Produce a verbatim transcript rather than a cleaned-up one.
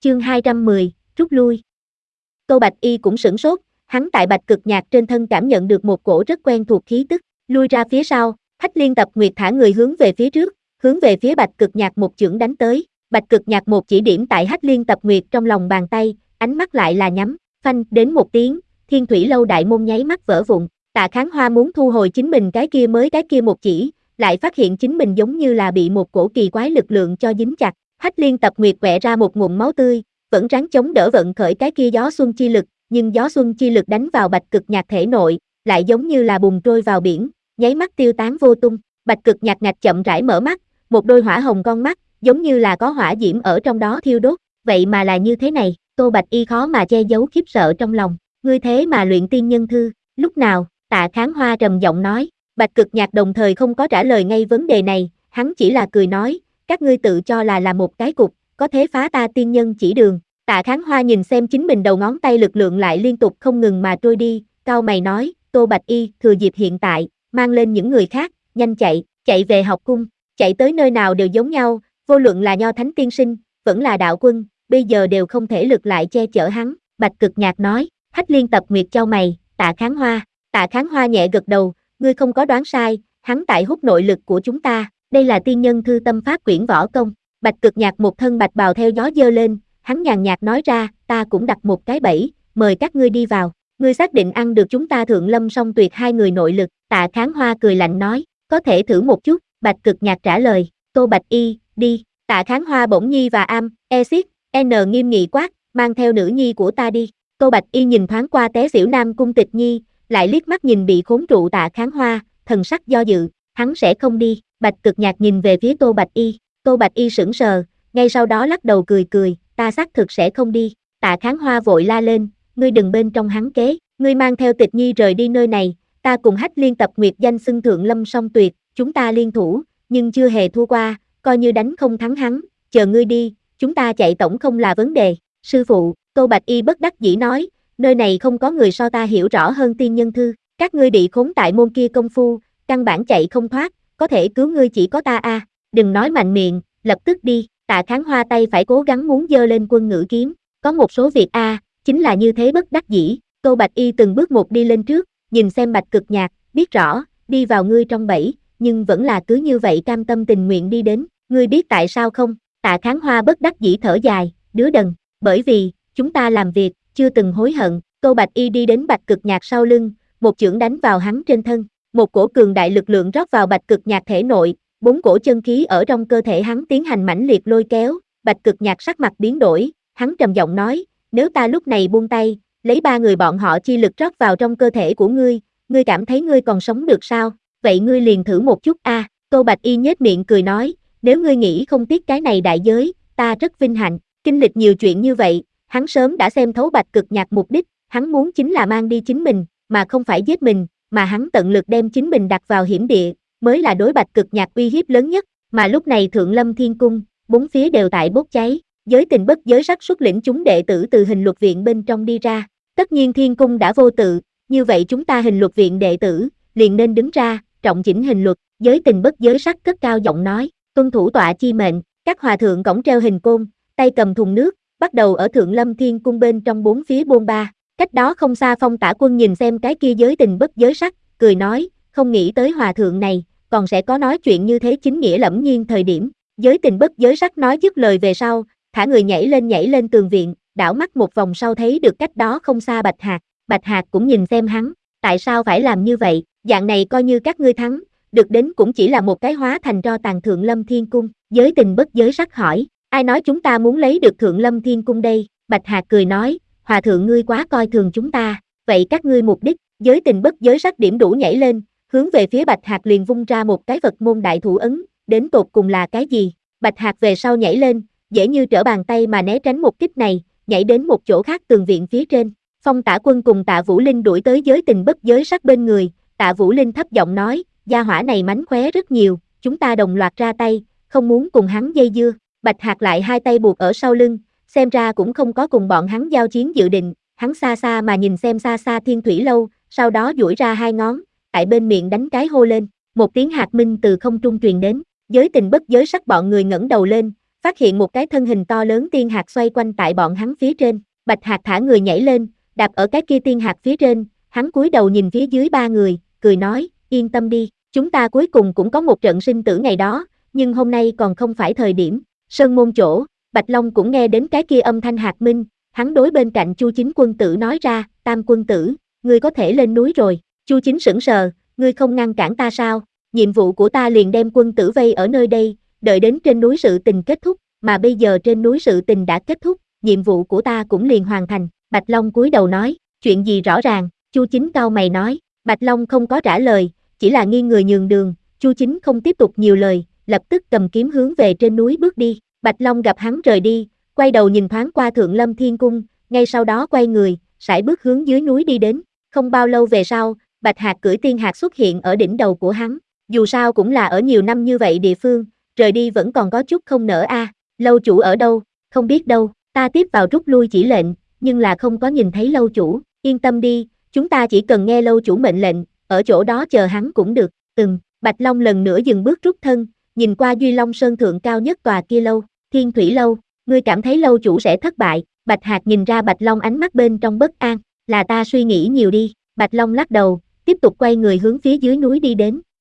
Chương hai trăm mười, rút lui. Tô Bạch Y cũng sửng sốt, hắn tại Bạch Cực Nhạc trên thân cảm nhận được một cổ rất quen thuộc khí tức, lui ra phía sau, Hách Liên Tập Nguyệt thả người hướng về phía trước, hướng về phía Bạch Cực Nhạc một chưởng đánh tới. Bạch Cực Nhạc một chỉ điểm tại Hách Liên Tập Nguyệt trong lòng bàn tay, ánh mắt lại là nhắm, phanh đến một tiếng, Thiên Thủy Lâu đại môn nháy mắt vỡ vụn. Tạ Kháng Hoa muốn thu hồi chính mình cái kia mới cái kia một chỉ, lại phát hiện chính mình giống như là bị một cổ kỳ quái lực lượng cho dính chặt. Hách Liên Tập Nguyệt quẹ ra một ngụm máu tươi, vẫn ráng chống đỡ vận khởi cái kia gió xuân chi lực, nhưng gió xuân chi lực đánh vào Bạch Cực Nhạc thể nội, lại giống như là bùn trôi vào biển, nháy mắt tiêu tán vô tung. Bạch Cực Nhạc ngạch chậm rãi mở mắt, một đôi hỏa hồng con mắt, giống như là có hỏa diễm ở trong đó thiêu đốt, vậy mà là như thế này. Tô Bạch Y khó mà che giấu khiếp sợ trong lòng, ngươi thế mà luyện tiên nhân thư, lúc nào? Tạ Kháng Hoa trầm giọng nói. Bạch Cực Nhạc đồng thời không có trả lời ngay vấn đề này, hắn chỉ là cười nói, các ngươi tự cho là là một cái cục, có thế phá ta tiên nhân chỉ đường. Tạ Kháng Hoa nhìn xem chính mình đầu ngón tay lực lượng lại liên tục không ngừng mà trôi đi, cau mày nói, Tô Bạch Y, thừa dịp hiện tại, mang lên những người khác, nhanh chạy, chạy về học cung, chạy tới nơi nào đều giống nhau, vô luận là Nho Thánh Tiên Sinh, vẫn là đạo quân, bây giờ đều không thể lực lại che chở hắn. Bạch Cực Nhạc nói. Hách Liên Tập Nguyệt chau mày, Tạ Kháng Hoa. Tạ Kháng Hoa nhẹ gật đầu, ngươi không có đoán sai, hắn tại hút nội lực của chúng ta, đây là tiên nhân thư tâm pháp quyển võ công. Bạch Cực Nhạc một thân bạch bào theo gió dơ lên, hắn nhàn nhạt nói ra, ta cũng đặt một cái bẫy, mời các ngươi đi vào, ngươi xác định ăn được chúng ta Thượng Lâm Song Tuyệt hai người nội lực. Tạ Kháng Hoa cười lạnh nói, có thể thử một chút. Bạch Cực Nhạc trả lời. Tô Bạch Y, đi. Tạ Kháng Hoa bỗng nhi và am, e xít, n nghiêm nghị quát, mang theo nữ nhi của ta đi. Tô Bạch Y nhìn thoáng qua té xỉu Nam Cung Tịch Nhi, lại liếc mắt nhìn bị khốn trụ Tạ Kháng Hoa, thần sắc do dự, hắn sẽ không đi. Bạch Cực Nhạc nhìn về phía Tô Bạch Y, Tô Bạch Y sững sờ, ngay sau đó lắc đầu cười cười, ta xác thực sẽ không đi. Tạ Kháng Hoa vội la lên, ngươi đừng bên trong hắn kế, ngươi mang theo Tịch Nhi rời đi nơi này, ta cùng Hách Liên Tập Nguyệt danh xưng Thượng Lâm Song Tuyệt, chúng ta liên thủ, nhưng chưa hề thua qua, coi như đánh không thắng hắn, chờ ngươi đi, chúng ta chạy tổng không là vấn đề. Sư phụ, Tô Bạch Y bất đắc dĩ nói, nơi này không có người so ta hiểu rõ hơn tiên nhân thư, các ngươi bị khốn tại môn kia công phu, căn bản chạy không thoát, có thể cứu ngươi chỉ có ta a, à. Đừng nói mạnh miệng, lập tức đi. Tạ Kháng Hoa tay phải cố gắng muốn giơ lên quân ngữ kiếm, có một số việc a, à, chính là như thế bất đắc dĩ. Tô Bạch Y từng bước một đi lên trước, nhìn xem Bạch Cực Nhạc, biết rõ, đi vào ngươi trong bẫy, nhưng vẫn là cứ như vậy cam tâm tình nguyện đi đến, ngươi biết tại sao không? Tạ Kháng Hoa bất đắc dĩ thở dài, đứa đần, bởi vì, chúng ta làm việc, chưa từng hối hận. Tô Bạch Y đi đến Bạch Cực Nhạc sau lưng, một chưởng đánh vào hắn trên thân, một cổ cường đại lực lượng rót vào Bạch Cực Nhạc thể nội, bốn cổ chân khí ở trong cơ thể hắn tiến hành mãnh liệt lôi kéo. Bạch Cực Nhạc sắc mặt biến đổi, hắn trầm giọng nói, nếu ta lúc này buông tay, lấy ba người bọn họ chi lực rót vào trong cơ thể của ngươi, ngươi cảm thấy ngươi còn sống được sao? Vậy ngươi liền thử một chút a. À. Tô Bạch Y nhếch miệng cười nói, nếu ngươi nghĩ không tiếc cái này đại giới, ta rất vinh hạnh. Kinh lịch nhiều chuyện như vậy, hắn sớm đã xem thấu Bạch Cực Nhạc mục đích, hắn muốn chính là mang đi chính mình, mà không phải giết mình, mà hắn tận lực đem chính mình đặt vào hiểm địa, mới là đối Bạch Cực Nhạc uy hiếp lớn nhất. Mà lúc này Thượng Lâm Thiên Cung, bốn phía đều tại bốc cháy, Giới Tình bất giới sắc xuất lĩnh chúng đệ tử từ Hình Luật Viện bên trong đi ra. Tất nhiên Thiên Cung đã vô tự, như vậy chúng ta Hình Luật Viện đệ tử liền nên đứng ra, trọng chỉnh hình luật. Giới Tình bất giới sắc cất cao giọng nói, tuân thủ tọa chi mệnh. Các hòa thượng cõng treo hình côn, tay cầm thùng nước, bắt đầu ở Thượng Lâm Thiên Cung bên trong bốn phía bôn ba. Cách đó không xa Phong Tả Quân nhìn xem cái kia Giới Tình bất giới sắc, cười nói, không nghĩ tới hòa thượng này, còn sẽ có nói chuyện như thế chính nghĩa lẫm nhiên thời điểm. Giới Tình bất giới sắc nói dứt lời về sau, thả người nhảy lên nhảy lên tường viện, đảo mắt một vòng sau thấy được cách đó không xa Bạch Hạc. Bạch Hạc cũng nhìn xem hắn, tại sao phải làm như vậy, dạng này coi như các ngươi thắng, được đến cũng chỉ là một cái hóa thành tro tàn Thượng Lâm Thiên Cung. Giới Tình bất giới sắc hỏi, ai nói chúng ta muốn lấy được Thượng Lâm Thiên Cung đây? Bạch Hạc cười nói, hòa thượng ngươi quá coi thường chúng ta, vậy các ngươi mục đích? Giới Tình bất giới sắc điểm đủ nhảy lên, hướng về phía Bạch Hạc liền vung ra một cái Phật môn đại thủ ấn, đến tột cùng là cái gì? Bạch Hạc về sau nhảy lên, dễ như trở bàn tay mà né tránh một kích này, nhảy đến một chỗ khác tường viện phía trên. Phong Tả Quân cùng Tạ Vũ Linh đuổi tới Giới Tình bất giới sắc bên người, Tạ Vũ Linh thấp giọng nói, gia hỏa này mánh khóe rất nhiều, chúng ta đồng loạt ra tay, không muốn cùng hắn dây dưa. Bạch Hạc lại hai tay buộc ở sau lưng, xem ra cũng không có cùng bọn hắn giao chiến dự định, hắn xa xa mà nhìn xem xa xa Thiên Thủy Lâu, sau đó duỗi ra hai ngón, tại bên miệng đánh cái hô lên, một tiếng hạt minh từ không trung truyền đến. Giới Tình bất giới sắc bọn người ngẩng đầu lên, phát hiện một cái thân hình to lớn tiên hạc xoay quanh tại bọn hắn phía trên, Bạch Hạc thả người nhảy lên, đạp ở cái kia tiên hạc phía trên, hắn cúi đầu nhìn phía dưới ba người, cười nói, yên tâm đi, chúng ta cuối cùng cũng có một trận sinh tử ngày đó, nhưng hôm nay còn không phải thời điểm. Sơn môn chỗ, Bạch Long cũng nghe đến cái kia âm thanh hạc minh, hắn đối bên cạnh Chu Chính quân tử nói ra, Tam quân tử, ngươi có thể lên núi rồi. Chu Chính sững sờ, ngươi không ngăn cản ta sao? Nhiệm vụ của ta liền đem quân tử vây ở nơi đây, đợi đến trên núi sự tình kết thúc, mà bây giờ trên núi sự tình đã kết thúc, nhiệm vụ của ta cũng liền hoàn thành. Bạch Long cúi đầu nói, chuyện gì rõ ràng? Chu Chính cau mày nói. Bạch Long không có trả lời, chỉ là nghiêng người nhường đường. Chu Chính không tiếp tục nhiều lời, lập tức cầm kiếm hướng về trên núi bước đi. Bạch Long gặp hắn rời đi, quay đầu nhìn thoáng qua Thượng Lâm Thiên Cung, ngay sau đó quay người, sải bước hướng dưới núi đi đến. Không bao lâu về sau, Bạch Hạc cưỡi tiên hạc xuất hiện ở đỉnh đầu của hắn. Dù sao cũng là ở nhiều năm như vậy địa phương, rời đi vẫn còn có chút không nỡ a. À. Lâu chủ ở đâu? Không biết đâu, ta tiếp vào rút lui chỉ lệnh, nhưng là không có nhìn thấy lâu chủ. Yên tâm đi, chúng ta chỉ cần nghe lâu chủ mệnh lệnh, ở chỗ đó chờ hắn cũng được. Ừm, Bạch Long lần nữa dừng bước rút thân, nhìn qua Duy Long Sơn thượng cao nhất tòa kia lâu, Thiên Thủy Lâu, ngươi cảm thấy lâu chủ sẽ thất bại? Bạch Hạc nhìn ra Bạch Long ánh mắt bên trong bất an, là ta suy nghĩ nhiều đi. Bạch Long lắc đầu, tiếp tục quay người hướng phía dưới núi đi đến.